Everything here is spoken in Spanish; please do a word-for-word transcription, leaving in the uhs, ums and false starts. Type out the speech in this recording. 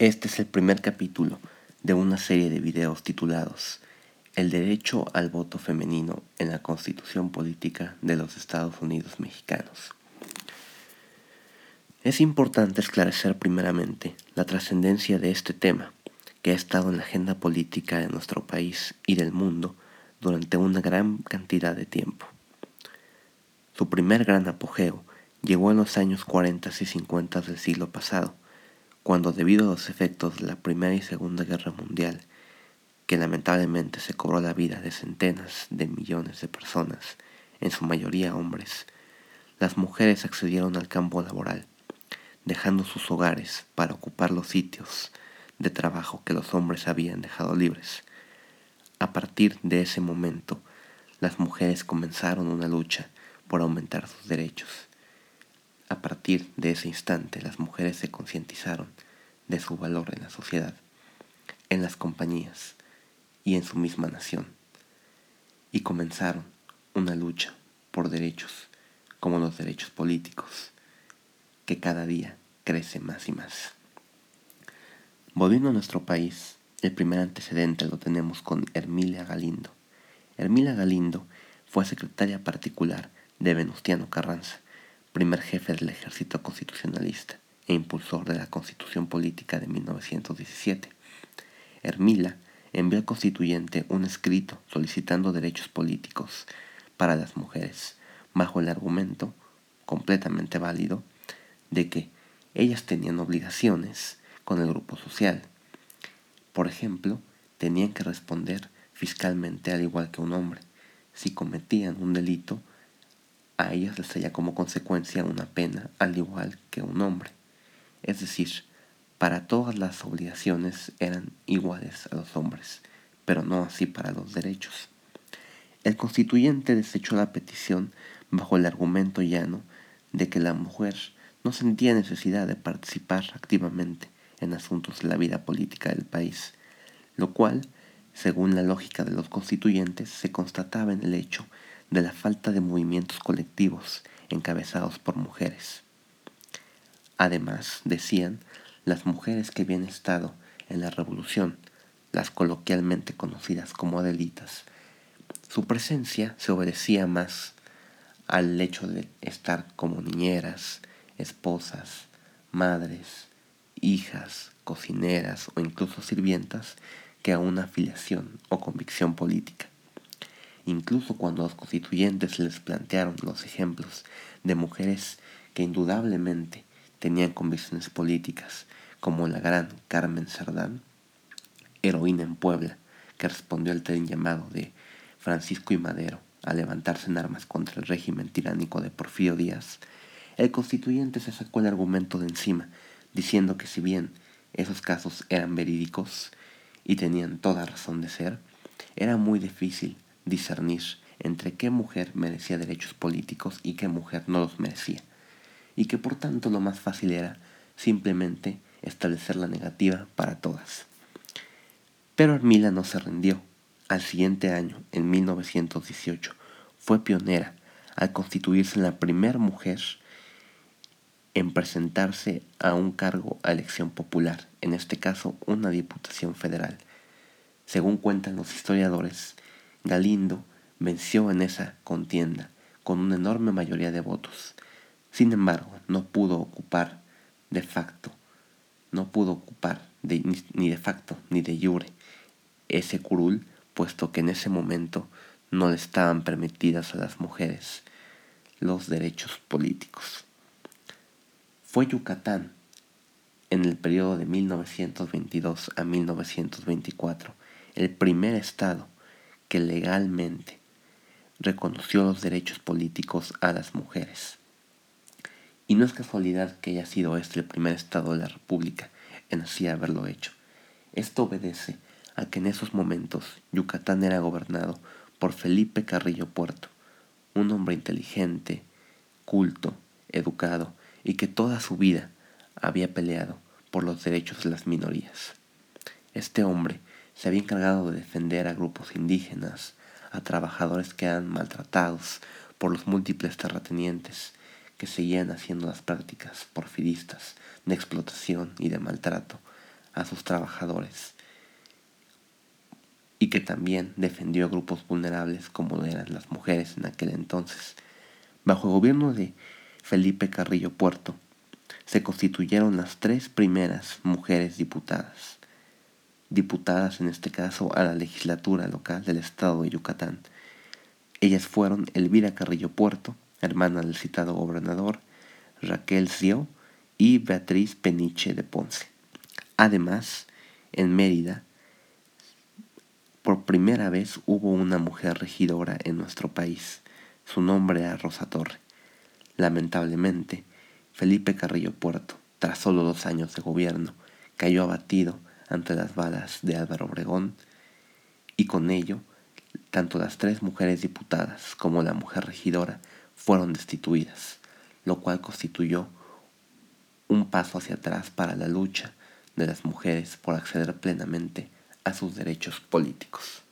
Este es el primer capítulo de una serie de videos titulados El derecho al voto femenino en la Constitución Política de los Estados Unidos Mexicanos. Es importante esclarecer primeramente la trascendencia de este tema, que ha estado en la agenda política de nuestro país y del mundo durante una gran cantidad de tiempo. Su primer gran apogeo llegó en los años cuarenta y cincuenta del siglo pasado, cuando debido a los efectos de la Primera y Segunda Guerra Mundial, que lamentablemente se cobró la vida de centenas de millones de personas, en su mayoría hombres, las mujeres accedieron al campo laboral, dejando sus hogares para ocupar los sitios de trabajo que los hombres habían dejado libres. A partir de ese momento, las mujeres comenzaron una lucha por aumentar sus derechos. A partir de ese instante, las mujeres se concientizaron de su valor en la sociedad, en las compañías y en su misma nación, y comenzaron una lucha por derechos como los derechos políticos, que cada día crece más y más. Volviendo a nuestro país, el primer antecedente lo tenemos con Ermilia Galindo. Ermilia Galindo fue secretaria particular de Venustiano Carranza, primer jefe del ejército constitucionalista e impulsor de la Constitución Política de mil novecientos diecisiete. Ermila envió al constituyente un escrito solicitando derechos políticos para las mujeres, bajo el argumento, completamente válido, de que ellas tenían obligaciones con el grupo social. Por ejemplo, tenían que responder fiscalmente al igual que un hombre. Si cometían un delito, a ellas les traía como consecuencia una pena al igual que un hombre. Es decir, para todas las obligaciones eran iguales a los hombres, pero no así para los derechos. El constituyente desechó la petición bajo el argumento llano de que la mujer no sentía necesidad de participar activamente en asuntos de la vida política del país, lo cual, según la lógica de los constituyentes, se constataba en el hecho de la falta de movimientos colectivos encabezados por mujeres. Además, decían, las mujeres que habían estado en la revolución, las coloquialmente conocidas como Adelitas, su presencia se obedecía más al hecho de estar como niñeras, esposas, madres, hijas, cocineras o incluso sirvientas que a una afiliación o convicción política. Incluso cuando los constituyentes les plantearon los ejemplos de mujeres que indudablemente tenían convicciones políticas, como la gran Carmen Cerdán, heroína en Puebla, que respondió al tren llamado de Francisco I. Madero a levantarse en armas contra el régimen tiránico de Porfirio Díaz, el constituyente se sacó el argumento de encima, diciendo que si bien esos casos eran verídicos y tenían toda razón de ser, era muy difícil discernir entre qué mujer merecía derechos políticos y qué mujer no los merecía, y que por tanto lo más fácil era simplemente establecer la negativa para todas. Pero Ermila no se rindió. Al siguiente año, en mil novecientos dieciocho, fue pionera al constituirse en la primera mujer en presentarse a un cargo a elección popular, en este caso una diputación federal. Según cuentan los historiadores, Galindo venció en esa contienda con una enorme mayoría de votos. Sin embargo, no pudo ocupar de facto, no pudo ocupar de, ni, ni de facto ni de jure ese curul, puesto que en ese momento no le estaban permitidas a las mujeres los derechos políticos. Fue Yucatán, en el periodo de mil novecientos veintidós a mil novecientos veinticuatro, el primer estado que legalmente reconoció los derechos políticos a las mujeres. Y no es casualidad que haya sido este el primer estado de la República en así haberlo hecho. Esto obedece a que en esos momentos Yucatán era gobernado por Felipe Carrillo Puerto, un hombre inteligente, culto, educado y que toda su vida había peleado por los derechos de las minorías. Este hombre se había encargado de defender a grupos indígenas, a trabajadores que eran maltratados por los múltiples terratenientes que seguían haciendo las prácticas porfiristas de explotación y de maltrato a sus trabajadores y que también defendió a grupos vulnerables como eran las mujeres en aquel entonces. Bajo el gobierno de Felipe Carrillo Puerto, se constituyeron las tres primeras mujeres diputadas, diputadas en este caso a la legislatura local del estado de Yucatán. Ellas fueron Elvira Carrillo Puerto, hermana del citado gobernador, Raquel Sió y Beatriz Peniche de Ponce. Además, en Mérida, por primera vez hubo una mujer regidora en nuestro país. Su nombre era Rosa Torre. Lamentablemente, Felipe Carrillo Puerto, tras solo dos años de gobierno, cayó abatido ante las balas de Álvaro Obregón y con ello, tanto las tres mujeres diputadas como la mujer regidora fueron destituidas, lo cual constituyó un paso hacia atrás para la lucha de las mujeres por acceder plenamente a sus derechos políticos.